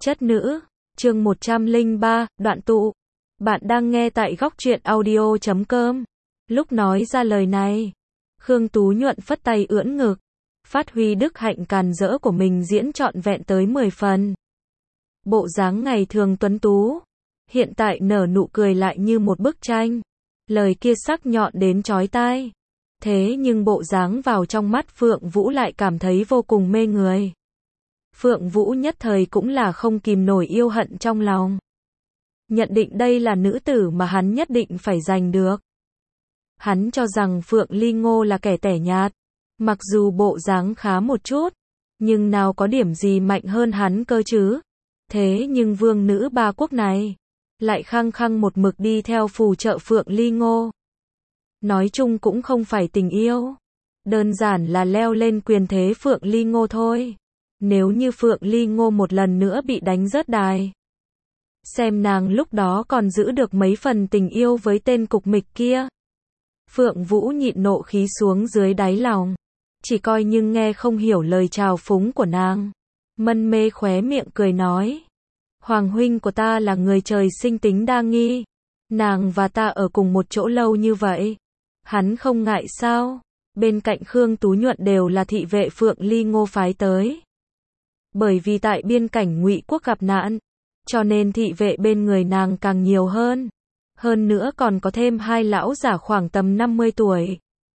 Chất nữ, chương 103, đoạn tụ. Bạn đang nghe tại góc truyện audio.com. Lúc nói ra lời này, Khương Tú Nhuận phất tay ưỡn ngực, phát huy đức hạnh càn rỡ của mình diễn trọn vẹn tới 10 phần. Bộ dáng ngày thường tuấn tú, hiện tại nở nụ cười lại như một bức tranh. Lời kia sắc nhọn đến chói tai. Thế nhưng bộ dáng vào trong mắt Phượng Vũ lại cảm thấy vô cùng mê người. Phượng Vũ nhất thời cũng là không kìm nổi yêu hận trong lòng. Nhận định đây là nữ tử mà hắn nhất định phải giành được. Hắn cho rằng Phượng Ly Ngô là kẻ tẻ nhạt, mặc dù bộ dáng khá một chút, nhưng nào có điểm gì mạnh hơn hắn cơ chứ. Thế nhưng vương nữ ba quốc này lại khăng khăng một mực đi theo phù trợ Phượng Ly Ngô. Nói chung cũng không phải tình yêu, đơn giản là leo lên quyền thế Phượng Ly Ngô thôi. Nếu như Phượng Ly Ngô một lần nữa bị đánh rớt đài, xem nàng lúc đó còn giữ được mấy phần tình yêu với tên cục mịch kia. Phượng Vũ nhịn nộ khí xuống dưới đáy lòng, chỉ coi như nghe không hiểu lời chào phúng của nàng. Mân mê khóe miệng cười nói, Hoàng huynh của ta là người trời sinh tính đa nghi, nàng và ta ở cùng một chỗ lâu như vậy, hắn không ngại sao? Bên cạnh Khương Tú Nhuận đều là thị vệ Phượng Ly Ngô phái tới. Bởi vì tại biên cảnh Ngụy Quốc gặp nạn, cho nên thị vệ bên người nàng càng nhiều hơn. Hơn nữa còn có thêm hai lão giả khoảng tầm 50 tuổi.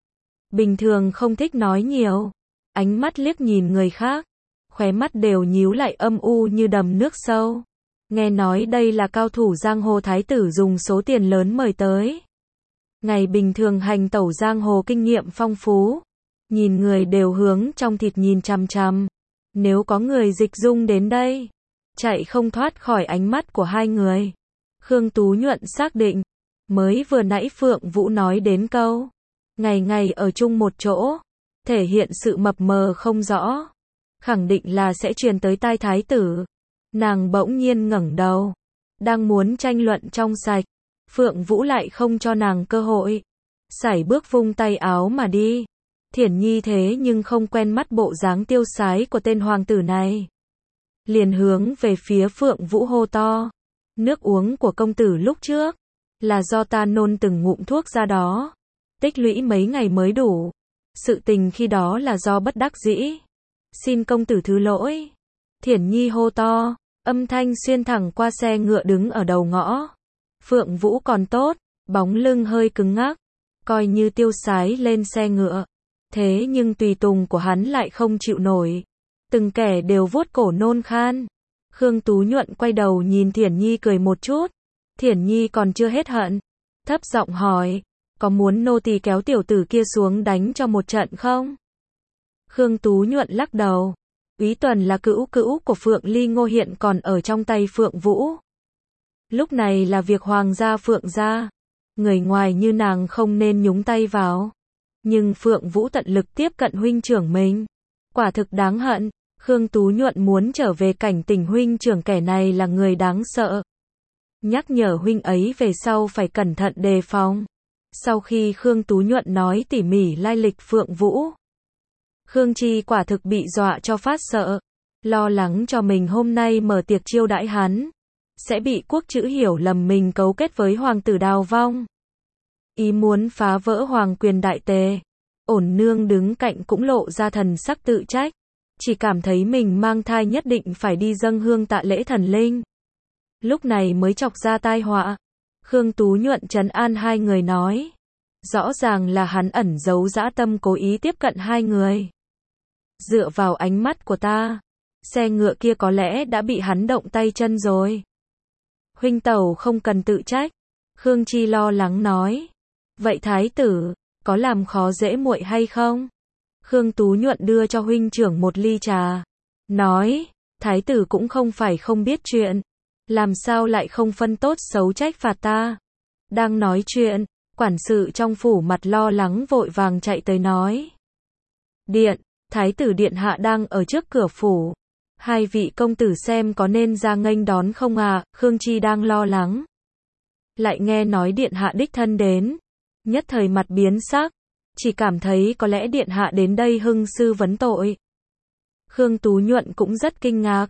Bình thường không thích nói nhiều, ánh mắt liếc nhìn người khác, khóe mắt đều nhíu lại âm u như đầm nước sâu. Nghe nói đây là cao thủ giang hồ thái tử dùng số tiền lớn mời tới. Ngày bình thường hành tẩu giang hồ kinh nghiệm phong phú, nhìn người đều hướng trong thịt nhìn chằm chằm. Nếu có người dịch dung đến đây, chạy không thoát khỏi ánh mắt của hai người. Khương Tú Nhuận xác định, mới vừa nãy Phượng Vũ nói đến câu, ngày ngày ở chung một chỗ, thể hiện sự mập mờ không rõ, khẳng định là sẽ truyền tới tai thái tử. Nàng bỗng nhiên ngẩng đầu, đang muốn tranh luận trong sạch, Phượng Vũ lại không cho nàng cơ hội, sải bước vung tay áo mà đi. Thiển Nhi thế nhưng không quen mắt bộ dáng tiêu sái của tên hoàng tử này, liền hướng về phía Phượng Vũ hô to, nước uống của công tử lúc trước là do ta nôn từng ngụm thuốc ra đó, tích lũy mấy ngày mới đủ, sự tình khi đó là do bất đắc dĩ, xin công tử thứ lỗi. Thiển Nhi hô to, âm thanh xuyên thẳng qua xe ngựa đứng ở đầu ngõ. Phượng Vũ còn tốt, bóng lưng hơi cứng ngắc, coi như tiêu sái lên xe ngựa. Thế nhưng tùy tùng của hắn lại không chịu nổi, từng kẻ đều vuốt cổ nôn khan. Khương Tú Nhuận quay đầu nhìn Thiển Nhi cười một chút. Thiển Nhi còn chưa hết hận, thấp giọng hỏi, có muốn nô tỳ kéo tiểu tử kia xuống đánh cho một trận không? Khương Tú Nhuận lắc đầu, Úy Tuần là cữu cữu của Phượng Ly Ngô hiện còn ở trong tay Phượng Vũ. Lúc này là việc hoàng gia Phượng gia, người ngoài như nàng không nên nhúng tay vào. Nhưng Phượng Vũ tận lực tiếp cận huynh trưởng mình, quả thực đáng hận. Khương Tú Nhuận muốn trở về cảnh tình huynh trưởng kẻ này là người đáng sợ, nhắc nhở huynh ấy về sau phải cẩn thận đề phòng. Sau khi Khương Tú Nhuận nói tỉ mỉ lai lịch Phượng Vũ, Khương Chi quả thực bị dọa cho phát sợ, lo lắng cho mình hôm nay mở tiệc chiêu đãi hắn, sẽ bị quốc chữ hiểu lầm mình cấu kết với hoàng tử Đào Vong, ý muốn phá vỡ hoàng quyền đại tề. Ổn nương đứng cạnh cũng lộ ra thần sắc tự trách, chỉ cảm thấy mình mang thai nhất định phải đi dâng hương tạ lễ thần linh, lúc này mới chọc ra tai họa. Khương Tú Nhuận trấn an hai người nói, rõ ràng là hắn ẩn giấu dã tâm cố ý tiếp cận hai người. Dựa vào ánh mắt của ta, xe ngựa kia có lẽ đã bị hắn động tay chân rồi. Huynh tẩu không cần tự trách, Khương Chi lo lắng nói. Vậy thái tử, có làm khó dễ muội hay không? Khương Tú Nhuận đưa cho huynh trưởng một ly trà, nói, thái tử cũng không phải không biết chuyện, làm sao lại không phân tốt xấu trách phạt ta. Đang nói chuyện, quản sự trong phủ mặt lo lắng vội vàng chạy tới nói, điện, thái tử điện hạ đang ở trước cửa phủ, hai vị công tử xem có nên ra nghênh đón không à? Khương Chi đang lo lắng, lại nghe nói điện hạ đích thân đến, nhất thời mặt biến sắc, chỉ cảm thấy có lẽ điện hạ đến đây hưng sư vấn tội. Khương Tú Nhuận cũng rất kinh ngạc,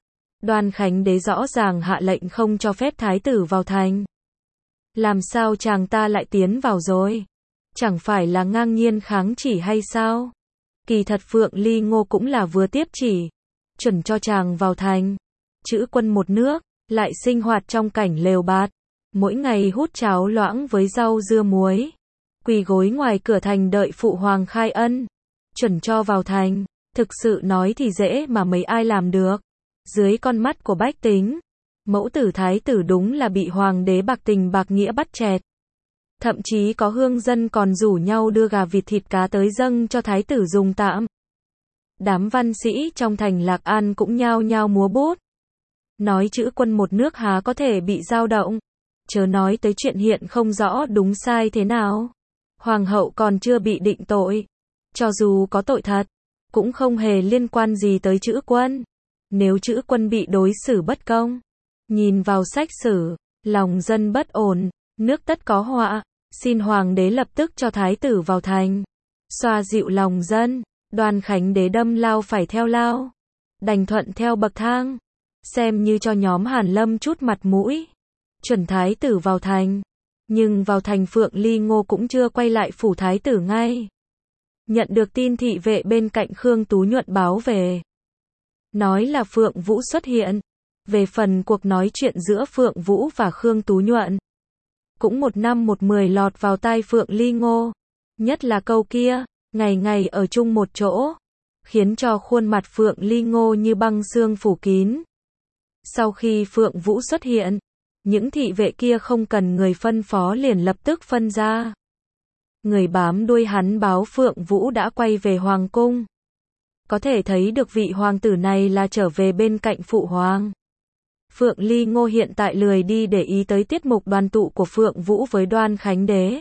Đoan Khánh Đế rõ ràng hạ lệnh không cho phép thái tử vào thành. Làm sao chàng ta lại tiến vào rồi? Chẳng phải là ngang nhiên kháng chỉ hay sao? Kỳ thật Phượng Ly Ngô cũng là vừa tiếp chỉ, chuẩn cho chàng vào thành. Chữ quân một nước, lại sinh hoạt trong cảnh lều bạt, mỗi ngày hút cháo loãng với rau dưa muối, quỳ gối ngoài cửa thành đợi phụ hoàng khai ân, chuẩn cho vào thành. Thực sự nói thì dễ mà mấy ai làm được. Dưới con mắt của bách tính, mẫu tử thái tử đúng là bị hoàng đế bạc tình bạc nghĩa bắt chẹt. Thậm chí có hương dân còn rủ nhau đưa gà vịt thịt cá tới dâng cho thái tử dùng tạm. Đám văn sĩ trong thành Lạc An cũng nhao nhao múa bút. Nói chữ quân một nước há có thể bị dao động. Chớ nói tới chuyện hiện không rõ đúng sai thế nào. Hoàng hậu còn chưa bị định tội. Cho dù có tội thật, cũng không hề liên quan gì tới chữ quân. Nếu chữ quân bị đối xử bất công, nhìn vào sách sử, lòng dân bất ổn, nước tất có họa, xin hoàng đế lập tức cho thái tử vào thành, xoa dịu lòng dân. Đoan Khánh Đế đâm lao phải theo lao, đành thuận theo bậc thang, xem như cho nhóm Hàn Lâm chút mặt mũi, chuẩn thái tử vào thành. Nhưng vào thành Phượng Ly Ngô cũng chưa quay lại phủ thái tử ngay. Nhận được tin thị vệ bên cạnh Khương Tú Nhuận báo về, nói là Phượng Vũ xuất hiện. Về phần cuộc nói chuyện giữa Phượng Vũ và Khương Tú Nhuận, cũng một năm một mười lọt vào tai Phượng Ly Ngô. Nhất là câu kia, ngày ngày ở chung một chỗ, khiến cho khuôn mặt Phượng Ly Ngô như băng xương phủ kín. Sau khi Phượng Vũ xuất hiện, những thị vệ kia không cần người phân phó liền lập tức phân ra. Người bám đuôi hắn báo Phượng Vũ đã quay về hoàng cung. Có thể thấy được vị hoàng tử này là trở về bên cạnh phụ hoàng. Phượng Ly Ngô hiện tại lười đi để ý tới tiết mục đoàn tụ của Phượng Vũ với Đoan Khánh Đế.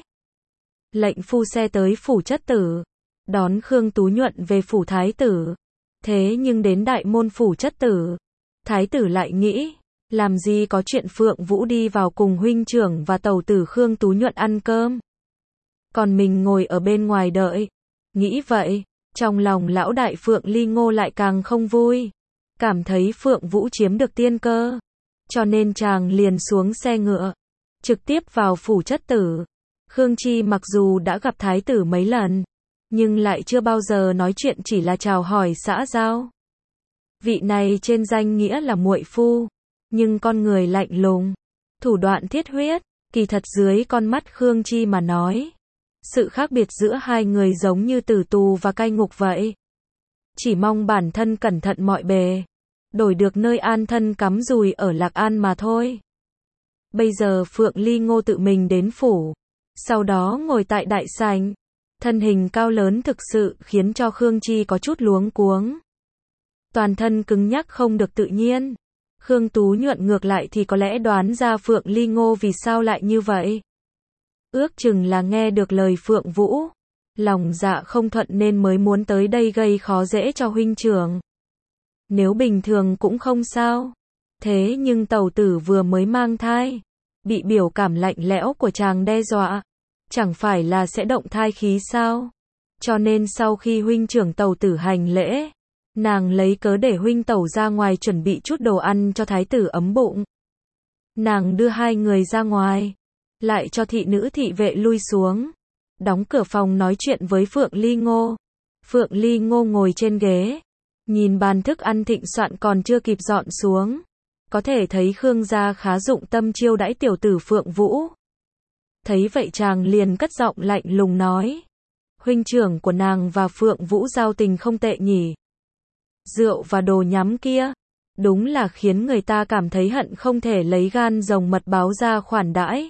Lệnh phu xe tới phủ chất tử, đón Khương Tú Nhuận về phủ thái tử. Thế nhưng đến đại môn phủ chất tử, thái tử lại nghĩ, làm gì có chuyện Phượng Vũ đi vào cùng huynh trưởng và tẩu tử Khương Tú Nhuận ăn cơm. Còn mình ngồi ở bên ngoài đợi. Nghĩ vậy, trong lòng lão đại Phượng Ly Ngô lại càng không vui. Cảm thấy Phượng Vũ chiếm được tiên cơ. Cho nên chàng liền xuống xe ngựa, trực tiếp vào phủ chất tử. Khương Chi mặc dù đã gặp thái tử mấy lần, nhưng lại chưa bao giờ nói chuyện, chỉ là chào hỏi xã giao. Vị này trên danh nghĩa là muội phu, nhưng con người lạnh lùng, thủ đoạn thiết huyết, kỳ thật dưới con mắt Khương Chi mà nói, sự khác biệt giữa hai người giống như tử tù và cai ngục vậy. Chỉ mong bản thân cẩn thận mọi bề, đổi được nơi an thân cắm rùi ở Lạc An mà thôi. Bây giờ Phượng Ly Ngô tự mình đến phủ, sau đó ngồi tại đại sảnh, thân hình cao lớn thực sự khiến cho Khương Chi có chút luống cuống. Toàn thân cứng nhắc không được tự nhiên. Khương Tú Nhuận ngược lại thì có lẽ đoán ra Phượng Ly Ngô vì sao lại như vậy. Ước chừng là nghe được lời Phượng Vũ, lòng dạ không thuận nên mới muốn tới đây gây khó dễ cho huynh trưởng. Nếu bình thường cũng không sao. Thế nhưng tẩu tử vừa mới mang thai, bị biểu cảm lạnh lẽo của chàng đe dọa, chẳng phải là sẽ động thai khí sao? Cho nên sau khi huynh trưởng tẩu tử hành lễ, nàng lấy cớ để huynh tẩu ra ngoài chuẩn bị chút đồ ăn cho thái tử ấm bụng. Nàng đưa hai người ra ngoài, lại cho thị nữ thị vệ lui xuống, đóng cửa phòng nói chuyện với Phượng Ly Ngô. Phượng Ly Ngô ngồi trên ghế, nhìn bàn thức ăn thịnh soạn còn chưa kịp dọn xuống, có thể thấy Khương gia khá dụng tâm chiêu đãi tiểu tử Phượng Vũ. Thấy vậy chàng liền cất giọng lạnh lùng nói, huynh trưởng của nàng và Phượng Vũ giao tình không tệ nhỉ. Rượu và đồ nhắm kia, đúng là khiến người ta cảm thấy hận không thể lấy gan rồng mật báo ra khoản đãi.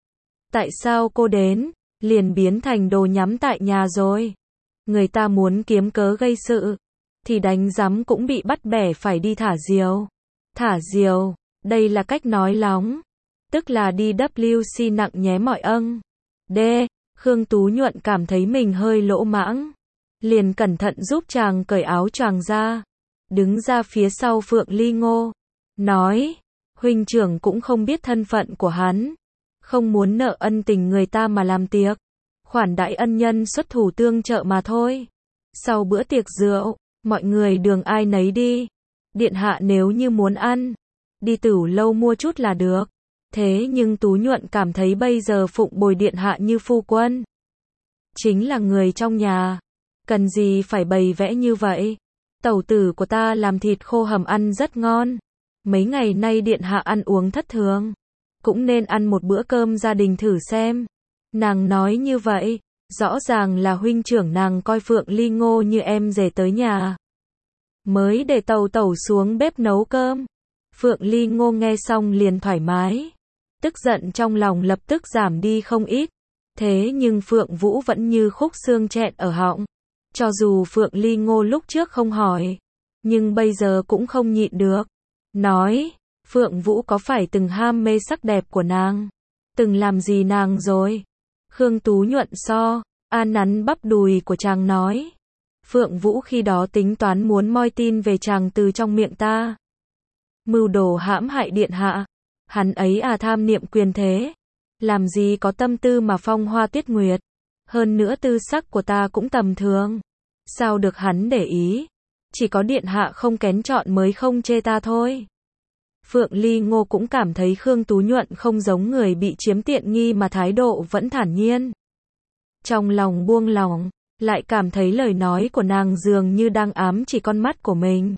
Tại sao cô đến, liền biến thành đồ nhắm tại nhà rồi? Người ta muốn kiếm cớ gây sự, thì đánh rắm cũng bị bắt bẻ phải đi thả diều. Thả diều, đây là cách nói lóng, tức là đi WC nặng nhé mọi âng. D. Khương Tú Nhuận cảm thấy mình hơi lỗ mãng, liền cẩn thận giúp chàng cởi áo choàng ra, đứng ra phía sau Phượng Ly Ngô, nói, huynh trưởng cũng không biết thân phận của hắn, không muốn nợ ân tình người ta mà làm tiệc, khoản đãi ân nhân xuất thủ tương trợ mà thôi. Sau bữa tiệc rượu, mọi người đường ai nấy đi, Điện hạ nếu như muốn ăn, đi Tửu lâu mua chút là được. Thế nhưng Tú Nhuận cảm thấy bây giờ phụng bồi điện hạ như phu quân. Chính là người trong nhà. Cần gì phải bày vẽ như vậy. Tẩu tử của ta làm thịt khô hầm ăn rất ngon. Mấy ngày nay điện hạ ăn uống thất thường. Cũng nên ăn một bữa cơm gia đình thử xem. Nàng nói như vậy, rõ ràng là huynh trưởng nàng coi Phượng Ly Ngô như em rể tới nhà. Mới để tẩu tẩu xuống bếp nấu cơm. Phượng Ly Ngô nghe xong liền thoải mái. Tức giận trong lòng lập tức giảm đi không ít. Thế nhưng Phượng Vũ vẫn như khúc xương chẹn ở họng. Cho dù Phượng Ly Ngô lúc trước không hỏi, nhưng bây giờ cũng không nhịn được. Nói, Phượng Vũ có phải từng ham mê sắc đẹp của nàng? Từng làm gì nàng rồi? Khương Tú Nhuận an nắn bắp đùi của chàng nói. Phượng Vũ khi đó tính toán muốn moi tin về chàng từ trong miệng ta. Mưu đồ hãm hại điện hạ. Hắn ấy tham niệm quyền thế. Làm gì có tâm tư mà phong hoa tuyết nguyệt. Hơn nữa tư sắc của ta cũng tầm thường. Sao được hắn để ý? Chỉ có điện hạ không kén chọn mới không chê ta thôi. Phượng Ly Ngô cũng cảm thấy Khương Tú Nhuận không giống người bị chiếm tiện nghi mà thái độ vẫn thản nhiên. Trong lòng buông lỏng, lại cảm thấy lời nói của nàng dường như đang ám chỉ con mắt của mình.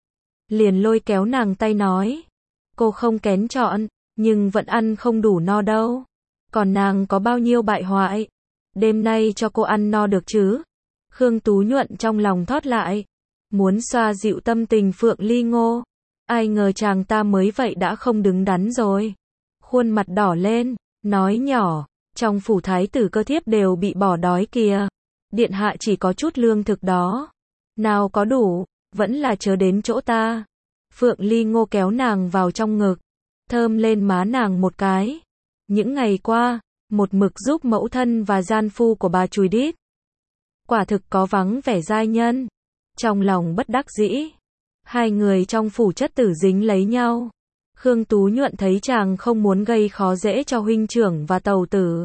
Liền lôi kéo nàng tay nói. Cô không kén chọn, nhưng vẫn ăn không đủ no đâu. Còn nàng có bao nhiêu bại hoại. Đêm nay cho cô ăn no được chứ? Khương Tú Nhuận trong lòng thót lại. Muốn xoa dịu tâm tình Phượng Ly Ngô. Ai ngờ chàng ta mới vậy đã không đứng đắn rồi. Khuôn mặt đỏ lên, nói nhỏ. Trong phủ thái tử cơ thiếp đều bị bỏ đói kìa. Điện hạ chỉ có chút lương thực đó. Nào có đủ, vẫn là chớ đến chỗ ta. Phượng Ly Ngô kéo nàng vào trong ngực. Thơm lên má nàng một cái. Những ngày qua, một mực giúp mẫu thân và gian phu của bà chùi đít. Quả thực có vắng vẻ giai nhân. Trong lòng bất đắc dĩ. Hai người trong phủ chất tử dính lấy nhau. Khương Tú Nhuận thấy chàng không muốn gây khó dễ cho huynh trưởng và tàu tử.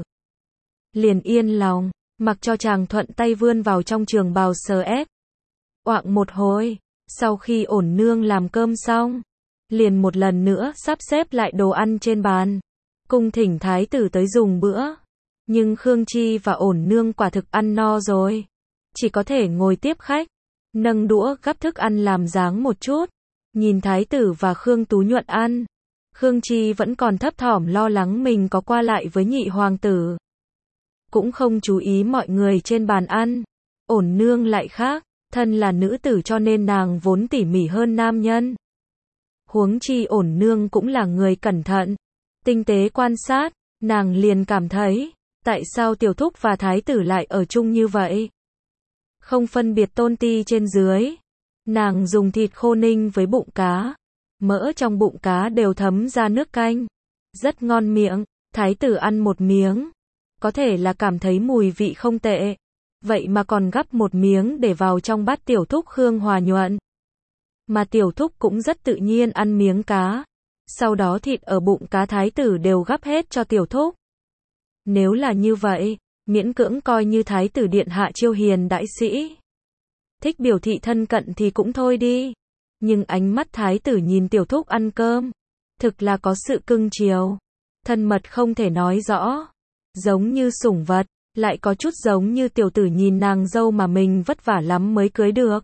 Liền yên lòng, mặc cho chàng thuận tay vươn vào trong trường bào sờ ép. Oạng một hồi, sau khi ổn nương làm cơm xong, liền một lần nữa sắp xếp lại đồ ăn trên bàn. Cung thỉnh thái tử tới dùng bữa. Nhưng Khương Chi và ổn nương quả thực ăn no rồi. Chỉ có thể ngồi tiếp khách. Nâng đũa gắp thức ăn làm dáng một chút. Nhìn thái tử và Khương Tú Nhuận ăn. Khương Chi vẫn còn thấp thỏm lo lắng mình có qua lại với nhị hoàng tử. Cũng không chú ý mọi người trên bàn ăn. Ổn nương lại khác. Thân là nữ tử cho nên nàng vốn tỉ mỉ hơn nam nhân. Huống chi ổn nương cũng là người cẩn thận. Tinh tế quan sát. Nàng liền cảm thấy. Tại sao tiểu thúc và thái tử lại ở chung như vậy? Không phân biệt tôn ti trên dưới. Nàng dùng thịt khô ninh với bụng cá. Mỡ trong bụng cá đều thấm ra nước canh. Rất ngon miệng. Thái tử ăn một miếng. Có thể là cảm thấy mùi vị không tệ. Vậy mà còn gắp một miếng để vào trong bát tiểu thúc Khương Hòa Nhuận. Mà tiểu thúc cũng rất tự nhiên ăn miếng cá. Sau đó thịt ở bụng cá thái tử đều gắp hết cho tiểu thúc. Nếu là như vậy, miễn cưỡng coi như thái tử điện hạ chiêu hiền đại sĩ. Thích biểu thị thân cận thì cũng thôi đi. Nhưng ánh mắt thái tử nhìn tiểu thúc ăn cơm. Thực là có sự cưng chiều. Thân mật không thể nói rõ. Giống như sủng vật. Lại có chút giống như tiểu tử nhìn nàng dâu mà mình vất vả lắm mới cưới được.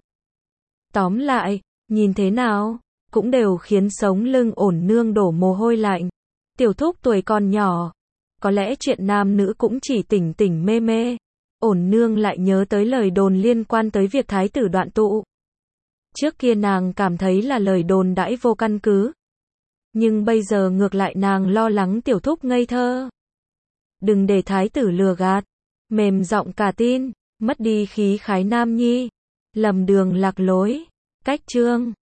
Tóm lại, nhìn thế nào, cũng đều khiến sống lưng ổn nương đổ mồ hôi lạnh. Tiểu thúc tuổi còn nhỏ. Có lẽ chuyện nam nữ cũng chỉ tỉnh tỉnh mê mê. Ổn nương lại nhớ tới lời đồn liên quan tới việc thái tử đoạn tụ. Trước kia nàng cảm thấy là lời đồn đãi vô căn cứ. Nhưng bây giờ ngược lại nàng lo lắng tiểu thúc ngây thơ. Đừng để thái tử lừa gạt. Mềm giọng cả tin, mất đi khí khái nam nhi. Lầm đường lạc lối. Cách chương